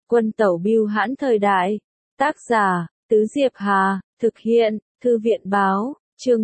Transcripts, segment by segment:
Quân tẩu bưu hãn thời đại. Tác giả, Tứ Diệp Hà, thực hiện, Thư viện báo, chương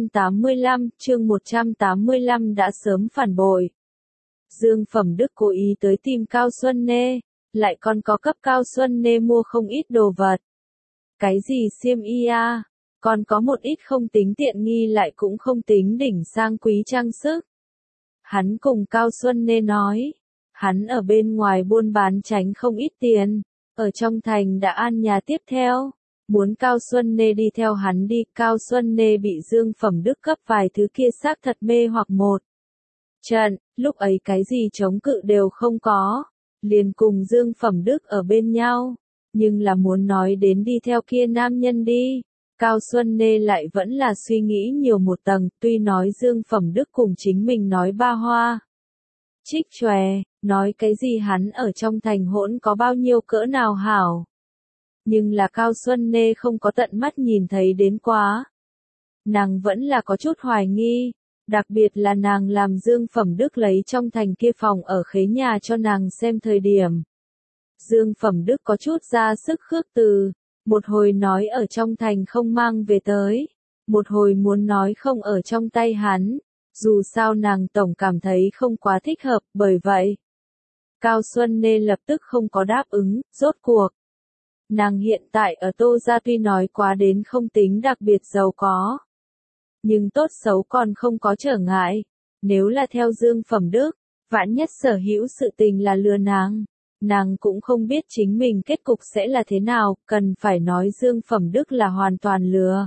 185 đã sớm phản bội. Dương Phẩm Đức cố ý tới tìm Cao Xuân Nê, lại còn có cấp Cao Xuân Nê mua không ít đồ vật. Cái gì xiêm y a, còn có một ít không tính tiện nghi lại cũng không tính đỉnh sang quý trang sức. Hắn cùng Cao Xuân Nê nói, hắn ở bên ngoài buôn bán tránh không ít tiền, ở trong thành đã an nhà tiếp theo, muốn Cao Xuân Nê đi theo hắn đi. Cao Xuân Nê bị Dương Phẩm Đức cấp vài thứ kia xác thật mê hoặc một trận, lúc ấy cái gì chống cự đều không có, liền cùng Dương Phẩm Đức ở bên nhau, nhưng là muốn nói đến đi theo kia nam nhân đi. Cao Xuân Nê lại vẫn là suy nghĩ nhiều một tầng, tuy nói Dương Phẩm Đức cùng chính mình nói ba hoa trích chòe, nói cái gì hắn ở trong thành hỗn có bao nhiêu cỡ nào hảo. Nhưng là Cao Xuân Nê không có tận mắt nhìn thấy đến quá. Nàng vẫn là có chút hoài nghi, đặc biệt là nàng làm Dương Phẩm Đức lấy trong thành kia phòng ở khế nhà cho nàng xem thời điểm. Dương Phẩm Đức có chút ra sức khước từ, một hồi nói ở trong thành không mang về tới, một hồi muốn nói không ở trong tay hắn, dù sao nàng tổng cảm thấy không quá thích hợp, bởi vậy Cao Xuân Nê lập tức không có đáp ứng. Rốt cuộc nàng hiện tại ở Tô gia tuy nói quá đến không tính đặc biệt giàu có, nhưng tốt xấu còn không có trở ngại. Nếu là theo Dương Phẩm Đức, vạn nhất sở hữu sự tình là lừa nàng cũng không biết chính mình kết cục sẽ là thế nào, cần phải nói Dương Phẩm Đức là hoàn toàn lừa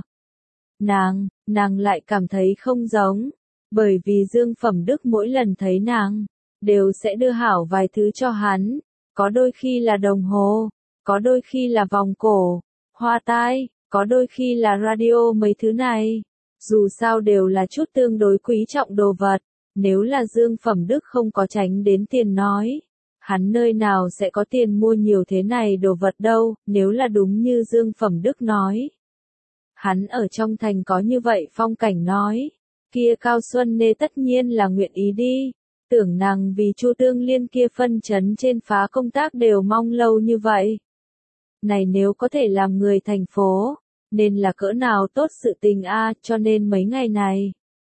nàng lại cảm thấy không giống, bởi vì Dương Phẩm Đức mỗi lần thấy nàng, đều sẽ đưa hảo vài thứ cho hắn, có đôi khi là đồng hồ, có đôi khi là vòng cổ, hoa tai, có đôi khi là radio. Mấy thứ này, dù sao đều là chút tương đối quý trọng đồ vật, nếu là Dương Phẩm Đức không có tránh đến tiền nói, hắn nơi nào sẽ có tiền mua nhiều thế này đồ vật đâu. Nếu là đúng như Dương Phẩm Đức nói, hắn ở trong thành có như vậy phong cảnh nói, kia Cao Xuân Nê tất nhiên là nguyện ý đi. Tưởng nàng vì Chu Tương Liên kia phân chấn trên phá công tác đều mong lâu như vậy. Này nếu có thể làm người thành phố, nên là cỡ nào tốt sự tình a. Cho nên mấy ngày này,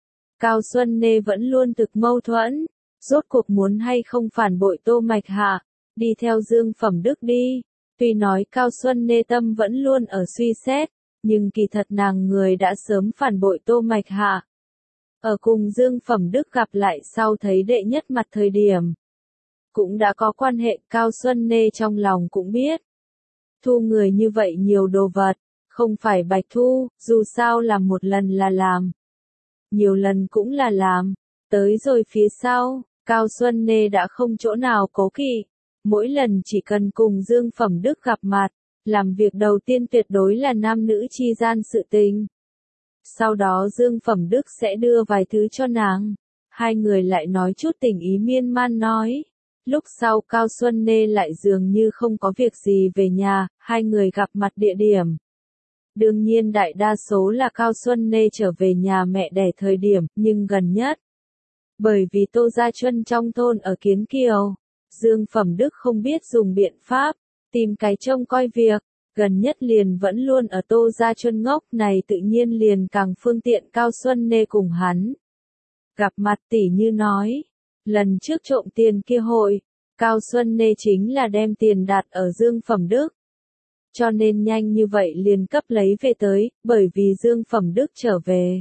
Cao Xuân Nê vẫn luôn thực mâu thuẫn, rốt cuộc muốn hay không phản bội Tô Mạch Hạ, đi theo Dương Phẩm Đức đi. Tuy nói Cao Xuân Nê tâm vẫn luôn ở suy xét, nhưng kỳ thật nàng người đã sớm phản bội Tô Mạch Hạ. Ở cùng Dương Phẩm Đức gặp lại sau thấy đệ nhất mặt thời điểm, cũng đã có quan hệ. Cao Xuân Nê trong lòng cũng biết, thu người như vậy nhiều đồ vật, không phải bạch thu, dù sao làm một lần là làm, nhiều lần cũng là làm. Tới rồi phía sau, Cao Xuân Nê đã không chỗ nào cố kỵ, mỗi lần chỉ cần cùng Dương Phẩm Đức gặp mặt, làm việc đầu tiên tuyệt đối là nam nữ chi gian sự tình. Sau đó Dương Phẩm Đức sẽ đưa vài thứ cho nàng, hai người lại nói chút tình ý miên man nói. Lúc sau Cao Xuân Nê lại dường như không có việc gì về nhà, hai người gặp mặt địa điểm. Đương nhiên đại đa số là Cao Xuân Nê trở về nhà mẹ đẻ thời điểm, nhưng gần nhất, bởi vì Tô Gia Chuân trong thôn ở Kiến Kiều, Dương Phẩm Đức không biết dùng biện pháp, tìm cái trông coi việc, gần nhất liền vẫn luôn ở Tô Gia Chuân ngốc, này tự nhiên liền càng phương tiện Cao Xuân Nê cùng hắn gặp mặt. Tỉ như nói, lần trước trộm tiền kia hội, Cao Xuân Nê chính là đem tiền đặt ở Dương Phẩm Đức, cho nên nhanh như vậy liền cấp lấy về tới, bởi vì Dương Phẩm Đức trở về,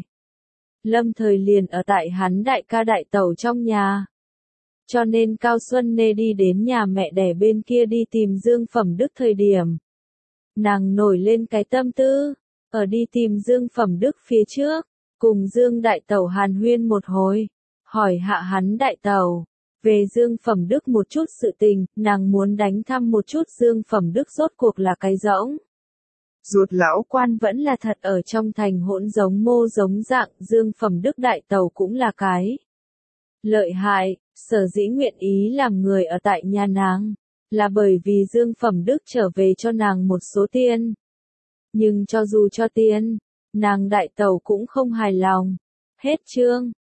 lâm thời liền ở tại hắn đại ca đại tẩu trong nhà. Cho nên Cao Xuân Nê đi đến nhà mẹ đẻ bên kia đi tìm Dương Phẩm Đức thời điểm, nàng nổi lên cái tâm tư, ở đi tìm Dương Phẩm Đức phía trước, cùng Dương đại tẩu hàn huyên một hồi, hỏi hạ hắn đại tẩu về Dương Phẩm Đức một chút sự tình, nàng muốn đánh thăm một chút Dương Phẩm Đức rốt cuộc là cái rỗng ruột lão quan vẫn là thật ở trong thành hỗn giống mô giống dạng. Dương Phẩm Đức đại tẩu cũng là cái lợi hại, sở dĩ nguyện ý làm người ở tại nhà nàng, là bởi vì Dương Phẩm Đức trở về cho nàng một số tiền. Nhưng cho dù cho tiền, nàng đại tẩu cũng không hài lòng. Hết chương.